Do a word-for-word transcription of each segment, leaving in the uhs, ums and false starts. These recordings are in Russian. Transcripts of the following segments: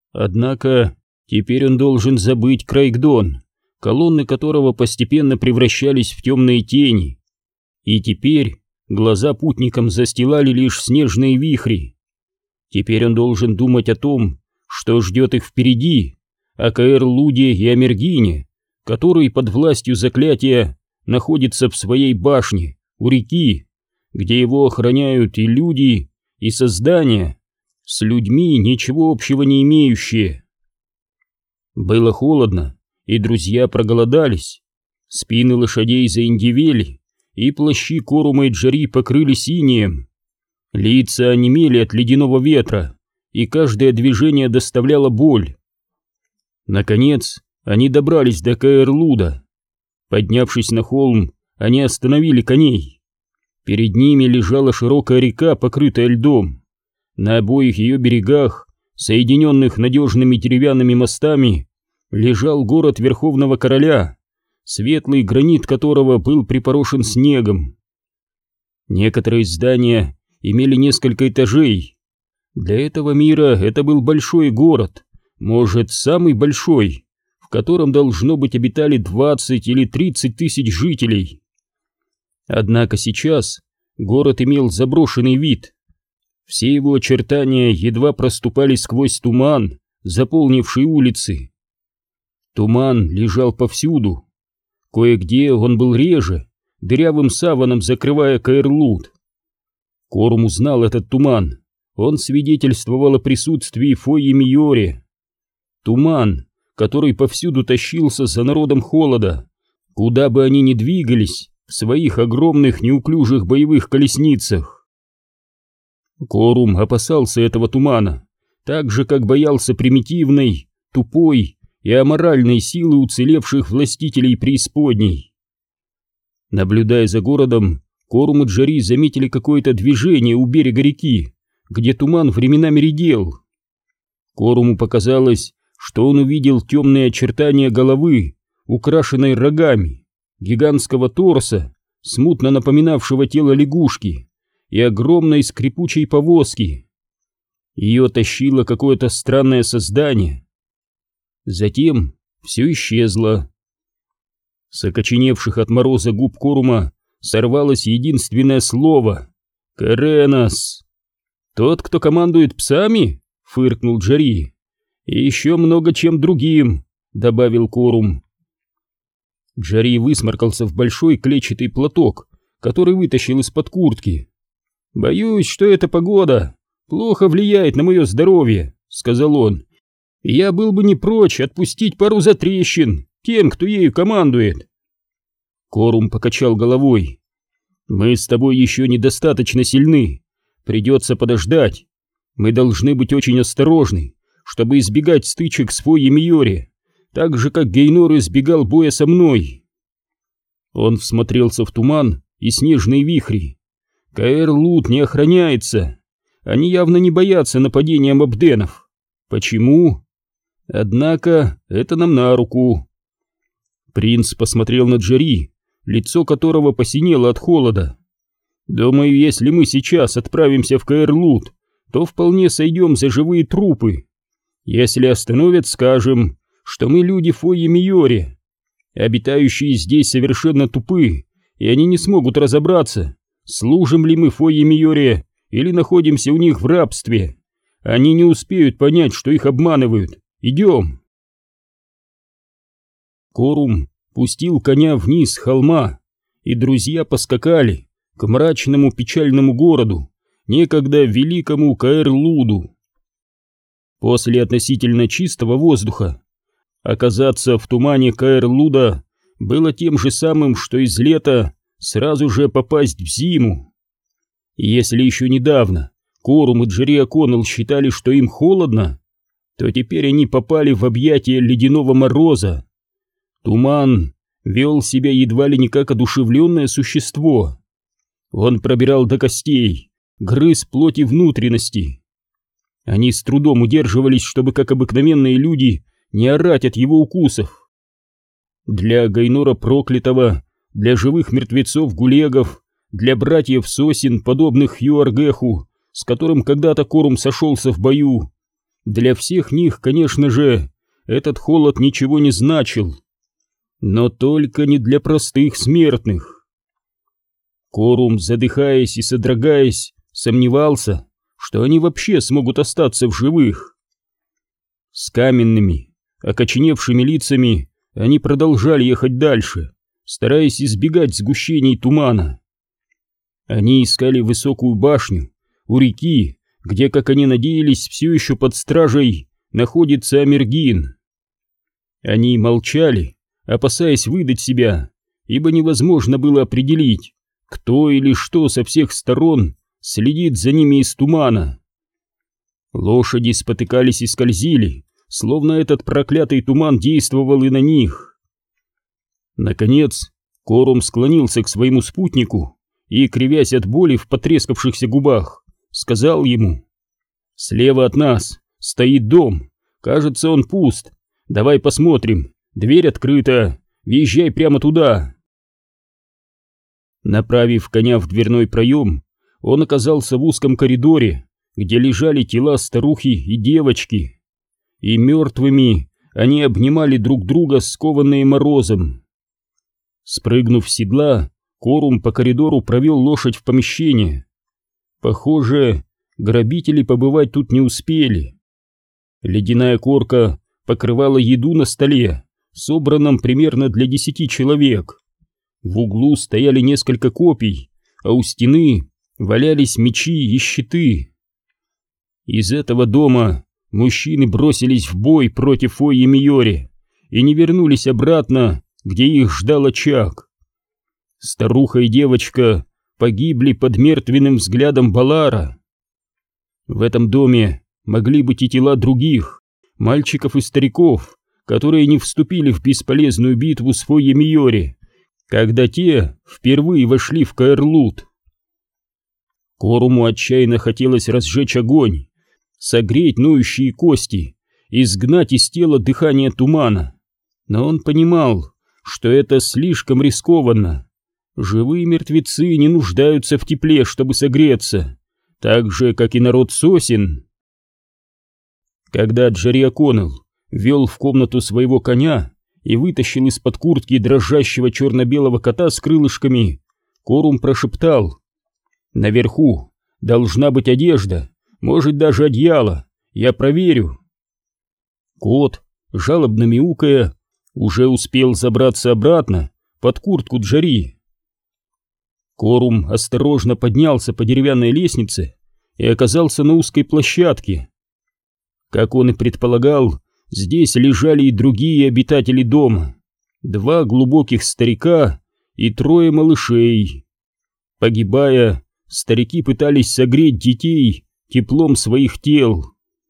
Однако теперь он должен забыть Крайгдон, колонны которого постепенно превращались в темные тени. И теперь глаза путникам застилали лишь снежные вихри. Теперь он должен думать о том, что ждет их впереди, о Каэр-Луде и Амергине, который под властью заклятия находится в своей башне у реки, где его охраняют и люди, и создания, с людьми ничего общего не имеющие. Было холодно, и друзья проголодались. Спины лошадей заиндевели, и плащи Корума и Джари покрылись инеем. Лица онемели от ледяного ветра, и каждое движение доставляло боль. Наконец, они добрались до Каэр-Луда. Поднявшись на холм, они остановили коней. Перед ними лежала широкая река, покрытая льдом. На обоих ее берегах, соединенных надежными деревянными мостами, лежал город Верховного Короля, светлый гранит которого был припорошен снегом. Некоторые здания имели несколько этажей. Для этого мира это был большой город, может, самый большой, в котором должно быть обитали двадцать или тридцать тысяч жителей. Однако сейчас город имел заброшенный вид. Все его очертания едва проступали сквозь туман, заполнивший улицы. Туман лежал повсюду. Кое-где он был реже, дырявым саваном закрывая Каэр-Луд. Корум узнал этот туман. Он свидетельствовал о присутствии Фойи-Миори. Туман, который повсюду тащился за народом холода, куда бы они ни двигались в своих огромных неуклюжих боевых колесницах. Корум опасался этого тумана, так же, как боялся примитивной, тупой и аморальной силы уцелевших властителей преисподней. Наблюдая за городом, Корум и Джари заметили какое-то движение у берега реки, где туман временами редел. Коруму показалось, что он увидел темные очертания головы, украшенной рогами, гигантского торса, смутно напоминавшего тело лягушки, и огромной скрипучей повозки. Ее тащило какое-то странное создание. Затем все исчезло. С окоченевших от мороза губ Корума сорвалось единственное слово — «Керенос». «Тот, кто командует псами?» — фыркнул Джари. «И еще много чем другим», — добавил Корум. Джари высморкался в большой клетчатый платок, который вытащил из-под куртки. «Боюсь, что эта погода плохо влияет на мое здоровье», — сказал он. «Я был бы не прочь отпустить пару затрещин тем, кто ею командует». Корум покачал головой. «Мы с тобой еще недостаточно сильны. Придется подождать. Мы должны быть очень осторожны, чтобы избегать стычек с Фойи-Миори, так же, как Гейнор избегал боя со мной». Он всмотрелся в туман и снежные вихри. Каэр-Луд не охраняется. Они явно не боятся нападения мобденов. Почему? Однако это нам на руку. Принц посмотрел на Джари, лицо которого посинело от холода. «Думаю, если мы сейчас отправимся в Каэр-Луд, то вполне сойдем за живые трупы. Если остановят, скажем, что мы люди Фойи-Миори. Обитающие здесь совершенно тупы, и они не смогут разобраться, служим ли мы Фойи-Миори или находимся у них в рабстве. Они не успеют понять, что их обманывают. Идем!» Корум пустил коня вниз с холма, и друзья поскакали к мрачному печальному городу, некогда великому Каэр-Луду. После относительно чистого воздуха оказаться в тумане Каэр-Луда было тем же самым, что из лета сразу же попасть в зиму. И если еще недавно Корум и Джари О'Коннелл считали, что им холодно, то теперь они попали в объятия ледяного мороза. Туман вел себя едва ли не как одушевленное существо. Он пробирал до костей, грыз плоть и внутренности. Они с трудом удерживались, чтобы, как обыкновенные люди, не орать от его укусов. Для Гайнора Проклятого, для живых мертвецов-гулегов, для братьев сосен, подобных Юаргеху, с которым когда-то Корум сошелся в бою, Для всех них, конечно же, этот холод ничего не значил. Но только не для простых смертных. Корум, задыхаясь и содрогаясь, сомневался, что они вообще смогут остаться в живых. С каменными, окоченевшими лицами они продолжали ехать дальше, стараясь избегать сгущений тумана. Они искали высокую башню у реки, где, как они надеялись, все еще под стражей находится Амергин. Они молчали, опасаясь выдать себя, ибо невозможно было определить, кто или что со всех сторон следит за ними из тумана. Лошади спотыкались и скользили, словно этот проклятый туман действовал и на них. Наконец, Корум склонился к своему спутнику и, кривясь от боли в потрескавшихся губах, сказал ему: «Слева от нас стоит дом, кажется, он пуст. Давай посмотрим, дверь открыта, въезжай прямо туда». Направив коня в дверной проем, он оказался в узком коридоре, где лежали тела старухи и девочки, и мертвыми они обнимали друг друга, скованные морозом. Спрыгнув с седла, Корум по коридору провел лошадь в помещение. Похоже, грабители побывать тут не успели. Ледяная корка покрывала еду на столе, собранном примерно для десяти человек. В углу стояли несколько копий, а у стены валялись мечи и щиты. Из этого дома мужчины бросились в бой против Ойи Миори и не вернулись обратно, где их ждал очаг. Старуха и девочка погибли под мертвенным взглядом Балара. В этом доме могли быть и тела других, мальчиков и стариков, которые не вступили в бесполезную битву с Ойи Миори, когда те впервые вошли в Каэрлут. Коруму отчаянно хотелось разжечь огонь, согреть ноющие кости, изгнать из тела дыхание тумана. Но он понимал, что это слишком рискованно. Живые мертвецы не нуждаются в тепле, чтобы согреться, так же, как и народ сосен. Когда Джерри О'Коннелл вел в комнату своего коня и вытащил из-под куртки дрожащего черно-белого кота с крылышками, Корум прошептал: «Наверху должна быть одежда, может, даже одеяло, я проверю». Кот, жалобно мяукая, уже успел забраться обратно под куртку Джерри. Корум осторожно поднялся по деревянной лестнице и оказался на узкой площадке. Как он и предполагал, здесь лежали и другие обитатели дома, два глубоких старика и трое малышей. Погибая, старики пытались согреть детей теплом своих тел.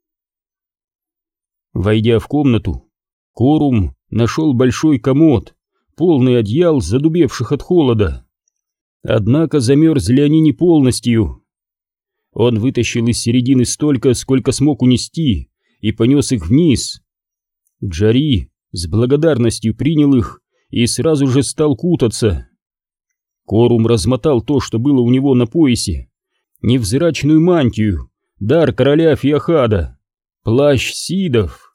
Войдя в комнату, Корум нашел большой комод, полный одеял, задубевших от холода. Однако замерзли они не полностью. Он вытащил из середины столько, сколько смог унести, и понес их вниз. Джерри с благодарностью принял их и сразу же стал кутаться. Корум размотал то, что было у него на поясе: невзрачную мантию, дар короля Фиахада, плащ сидов.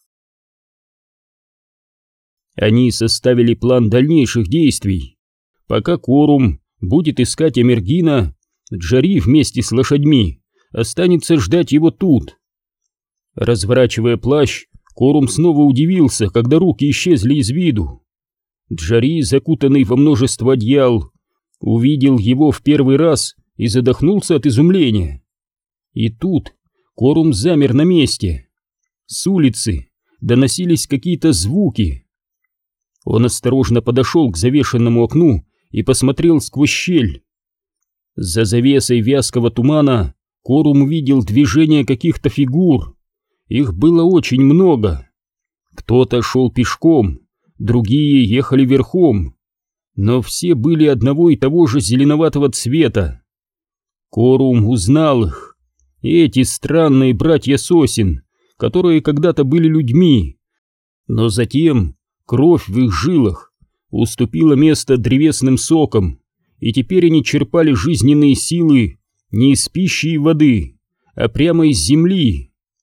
Они составили план дальнейших действий. Пока Корум будет искать Амергина, Джерри вместе с лошадьми останется ждать его тут. Разворачивая плащ, Корум снова удивился, когда руки исчезли из виду. Джерри, закутанный во множество одеял, увидел его в первый раз и задохнулся от изумления. И тут Корум замер на месте. С улицы доносились какие-то звуки. Он осторожно подошел к завешенному окну и посмотрел сквозь щель. За завесой вязкого тумана Корум увидел движение каких-то фигур. Их было очень много. Кто-то шел пешком, другие ехали верхом, но все были одного и того же зеленоватого цвета. Корум узнал их. Эти странные братья сосен, которые когда-то были людьми, но затем кровь в их жилах уступила место древесным сокам, и теперь они черпали жизненные силы не из пищи и воды, а прямо из земли.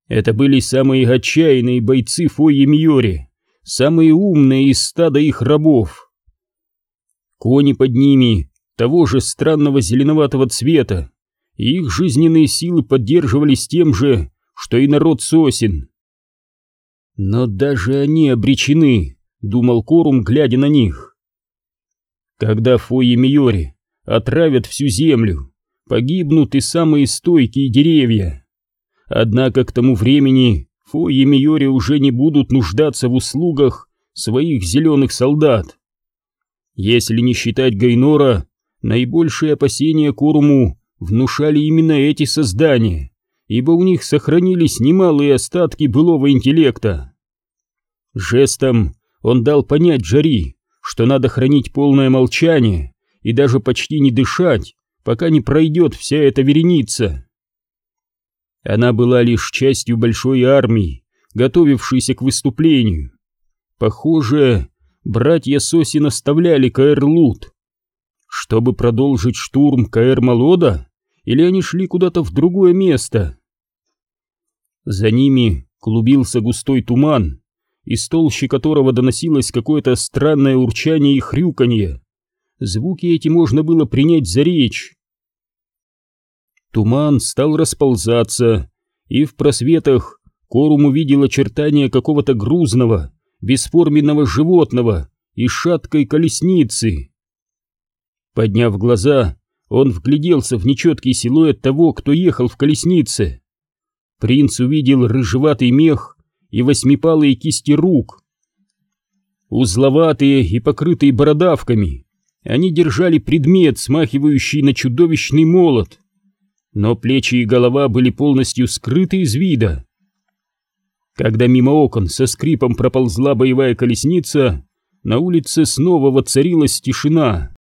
Это были самые отчаянные бойцы Фойи-Мьори, самые умные из стада их рабов. Кони под ними того же странного зеленоватого цвета, и их жизненные силы поддерживались тем же, что и народ сосен. Но даже они обречены, думал Корум, глядя на них. Когда Фойи-Мьори отравят всю землю, погибнут и самые стойкие деревья. Однако к тому времени Фойи-Мьори уже не будут нуждаться в услугах своих зеленых солдат. Если не считать Гайнора, наибольшие опасения Коруму внушали именно эти создания, ибо у них сохранились немалые остатки былого интеллекта. Жестом он дал понять Джари, что надо хранить полное молчание и даже почти не дышать, пока не пройдет вся эта вереница. Она была лишь частью большой армии, готовившейся к выступлению. Похоже, братья Сосин оставляли Каэр-Лут. Чтобы продолжить штурм Каэр-Малода, или они шли куда-то в другое место? За ними клубился густой туман, из толщи которого доносилось какое-то странное урчание и хрюканье. Звуки эти можно было принять за речь. Туман стал расползаться, и в просветах Корум увидел очертания какого-то грузного, бесформенного животного и шаткой колесницы. Подняв глаза, он вгляделся в нечеткий силуэт того, кто ехал в колеснице. Принц увидел рыжеватый мех и восьмипалые кисти рук. Узловатые и покрытые бородавками, они держали предмет, смахивающий на чудовищный молот, но плечи и голова были полностью скрыты из вида. Когда мимо окон со скрипом проползла боевая колесница, на улице снова воцарилась тишина.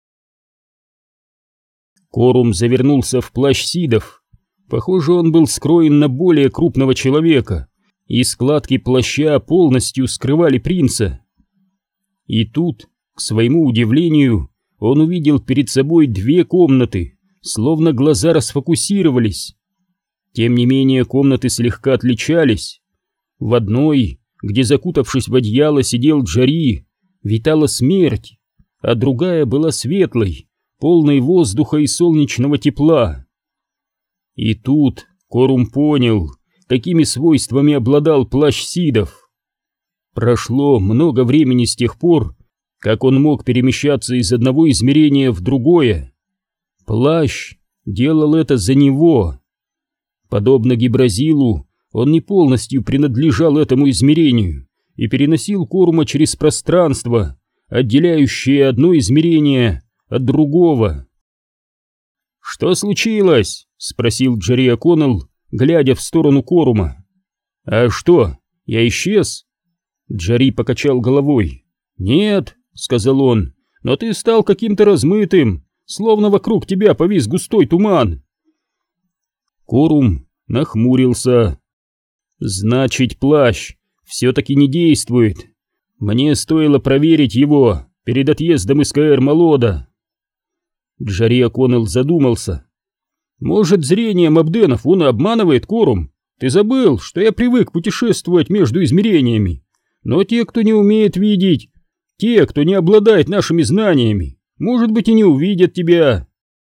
Корум завернулся в плащ сидов. Похоже, он был скроен на более крупного человека, и складки плаща полностью скрывали принца. И тут, к своему удивлению, он увидел перед собой две комнаты, словно глаза расфокусировались. Тем не менее, комнаты слегка отличались. В одной, где, закутавшись в одеяло, сидел Джари, витала смерть, а другая была светлой, полной воздуха и солнечного тепла. И тут Корум понял, какими свойствами обладал плащ сидов. Прошло много времени с тех пор, как он мог перемещаться из одного измерения в другое. Плащ делал это за него. Подобно Гибразилу, он не полностью принадлежал этому измерению и переносил Корума через пространство, отделяющее одно измерение от другого. «Что случилось?» — спросил Джерри О'Коннелл, глядя в сторону Корума. «А что, я исчез?» Джерри покачал головой. «Нет», — сказал он, — «но ты стал каким-то размытым, словно вокруг тебя повис густой туман». Корум нахмурился. «Значит, плащ все-таки не действует. Мне стоило проверить его перед отъездом из Каэр-Малода». Джерри О'Коннелл задумался. «Может, зрением Абденов он и обманывает, Корум? Ты забыл, что я привык путешествовать между измерениями. Но те, кто не умеет видеть, те, кто не обладает нашими знаниями, может быть, и не увидят тебя».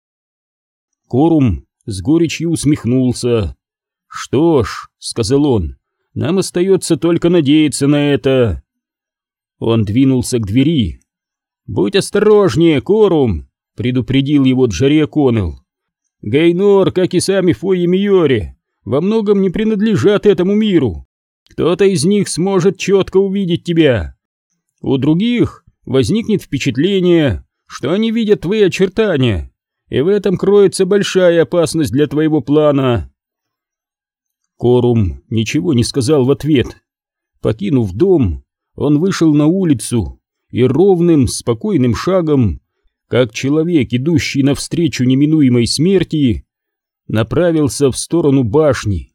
Корум с горечью усмехнулся. «Что ж», — сказал он, — «нам остается только надеяться на это». Он двинулся к двери. «Будь осторожнее, Корум», — предупредил его Джерри О'Коннелл. «Гайнор, как и сами Фойи-Мьори, во многом не принадлежат этому миру. Кто-то из них сможет четко увидеть тебя. У других возникнет впечатление, что они видят твои очертания, и в этом кроется большая опасность для твоего плана». Корум ничего не сказал в ответ. Покинув дом, он вышел на улицу и ровным, спокойным шагом, как человек, идущий навстречу неминуемой смерти, направился в сторону башни.